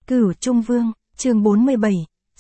Cửu Trung Vương, chương 47,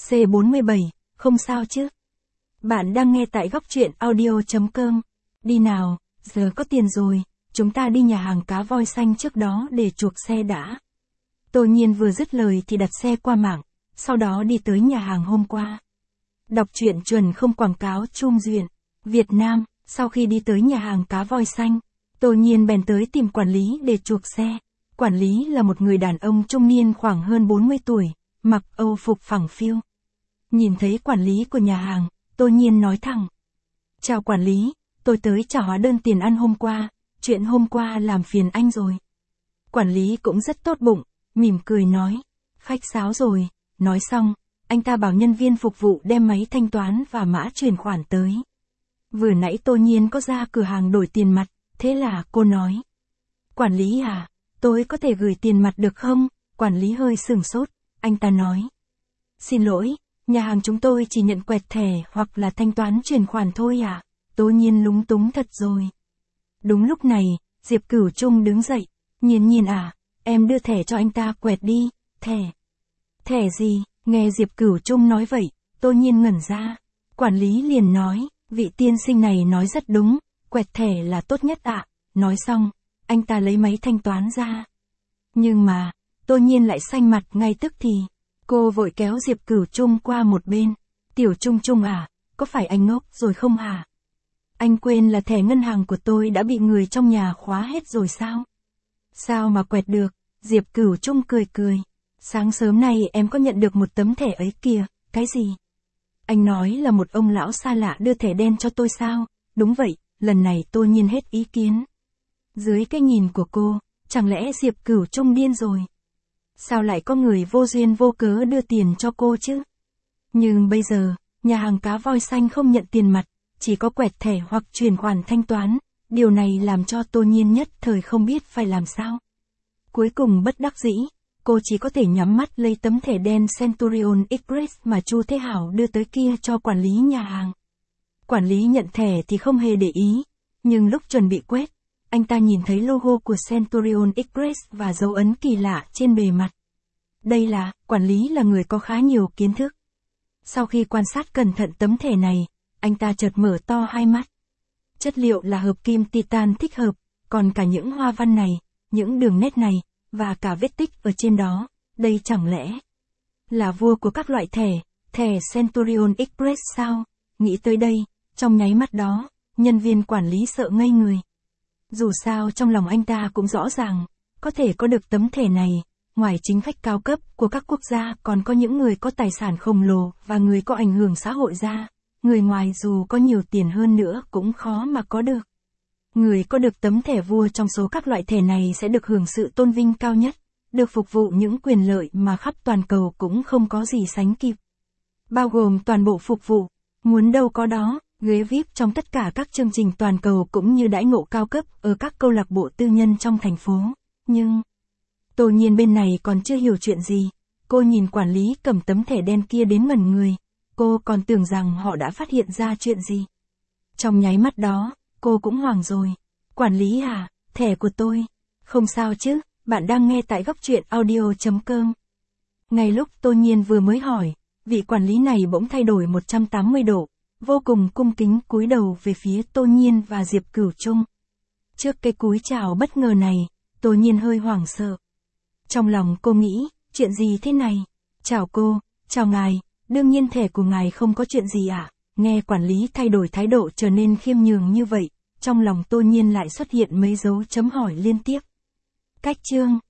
C47, không sao chứ? Bạn đang nghe tại góc truyện audio.com. Đi nào, giờ có tiền rồi, chúng ta đi nhà hàng cá voi xanh trước đó để chuộc xe đã. Tô Nhiên vừa dứt lời thì đặt xe qua mạng, sau đó đi tới nhà hàng hôm qua. Đọc truyện chuẩn không quảng cáo Trung Duyện, Việt Nam. Sau khi đi tới nhà hàng cá voi xanh, Tô Nhiên bèn tới tìm quản lý để chuộc xe. Quản lý là một người đàn ông trung niên khoảng hơn 40 tuổi, mặc âu phục phẳng phiu. Nhìn thấy quản lý của nhà hàng, Tô Nhiên nói thẳng. Chào quản lý, tôi tới trả hóa đơn tiền ăn hôm qua, chuyện hôm qua làm phiền anh rồi. Quản lý cũng rất tốt bụng, mỉm cười nói. Khách sáo rồi, nói xong, anh ta bảo nhân viên phục vụ đem máy thanh toán và mã chuyển khoản tới. Vừa nãy Tô Nhiên có ra cửa hàng đổi tiền mặt, thế là cô nói. Quản lý à, tôi có thể gửi tiền mặt được không? Quản lý hơi sửng sốt, anh ta nói. Xin lỗi, nhà hàng chúng tôi chỉ nhận quẹt thẻ hoặc là thanh toán chuyển khoản thôi à? Tô Nhiên lúng túng thật rồi. Đúng lúc này, Diệp Cửu Trung đứng dậy. Nhiên à, em đưa thẻ cho anh ta quẹt đi, thẻ. Thẻ gì? Nghe Diệp Cửu Trung nói vậy, Tô Nhiên ngẩn ra. Quản lý liền nói, vị tiên sinh này nói rất đúng, quẹt thẻ là tốt nhất ạ. Nói xong, anh ta lấy máy thanh toán ra. Nhưng mà, Tô Nhiên lại xanh mặt ngay tức thì. Cô vội kéo Diệp Cửu Trung qua một bên. Tiểu Trung Trung à, có phải anh ngốc rồi không hả? Anh quên là thẻ ngân hàng của tôi đã bị người trong nhà khóa hết rồi sao? Sao mà quẹt được? Diệp Cửu Trung cười cười. Sáng sớm nay em có nhận được một tấm thẻ ấy kìa, cái gì? Anh nói là một ông lão xa lạ đưa thẻ đen cho tôi sao? Đúng vậy, lần này Tô Nhiên hết ý kiến. Dưới cái nhìn của cô, chẳng lẽ Diệp Cửu Trung điên rồi? Sao lại có người vô duyên vô cớ đưa tiền cho cô chứ? Nhưng bây giờ, nhà hàng cá voi xanh không nhận tiền mặt, chỉ có quẹt thẻ hoặc chuyển khoản thanh toán, điều này làm cho Tô Nhiên nhất thời không biết phải làm sao. Cuối cùng bất đắc dĩ, cô chỉ có thể nhắm mắt lấy tấm thẻ đen Centurion Express mà Chu Thế Hảo đưa tới kia cho quản lý nhà hàng. Quản lý nhận thẻ thì không hề để ý, nhưng lúc chuẩn bị quét, anh ta nhìn thấy logo của Centurion Express và dấu ấn kỳ lạ trên bề mặt. Đây là, quản lý là người có khá nhiều kiến thức. Sau khi quan sát cẩn thận tấm thẻ này, anh ta chợt mở to hai mắt. Chất liệu là hợp kim titan thích hợp, còn cả những hoa văn này, những đường nét này, và cả vết tích ở trên đó, đây chẳng lẽ là vua của các loại thẻ, thẻ Centurion Express sao? Nghĩ tới đây, trong nháy mắt đó, nhân viên quản lý sợ ngây người. Dù sao trong lòng anh ta cũng rõ ràng, có thể có được tấm thẻ này, ngoài chính khách cao cấp của các quốc gia còn có những người có tài sản khổng lồ và người có ảnh hưởng xã hội ra, người ngoài dù có nhiều tiền hơn nữa cũng khó mà có được. Người có được tấm thẻ vua trong số các loại thẻ này sẽ được hưởng sự tôn vinh cao nhất, được phục vụ những quyền lợi mà khắp toàn cầu cũng không có gì sánh kịp. Bao gồm toàn bộ phục vụ, muốn đâu có đó, ghế VIP trong tất cả các chương trình toàn cầu cũng như đãi ngộ cao cấp ở các câu lạc bộ tư nhân trong thành phố. Nhưng, Tô Nhiên bên này còn chưa hiểu chuyện gì, cô nhìn quản lý cầm tấm thẻ đen kia đến ngẩn người, cô còn tưởng rằng họ đã phát hiện ra chuyện gì. Trong nháy mắt đó, cô cũng hoảng rồi. Quản lý à, thẻ của tôi. Không sao chứ, bạn đang nghe tại góc truyện audio.com. Ngay lúc Tô Nhiên vừa mới hỏi, vị quản lý này bỗng thay đổi 180 độ, vô cùng cung kính cúi đầu về phía Tô Nhiên và Diệp Cửu Trung. Trước cái cúi chào bất ngờ này, Tô Nhiên hơi hoảng sợ. Trong lòng cô nghĩ, chuyện gì thế này? Chào cô, chào ngài, đương nhiên thẻ của ngài không có chuyện gì ạ. Nghe quản lý thay đổi thái độ trở nên khiêm nhường như vậy, trong lòng Tô Nhiên lại xuất hiện mấy dấu chấm hỏi liên tiếp. Cách chương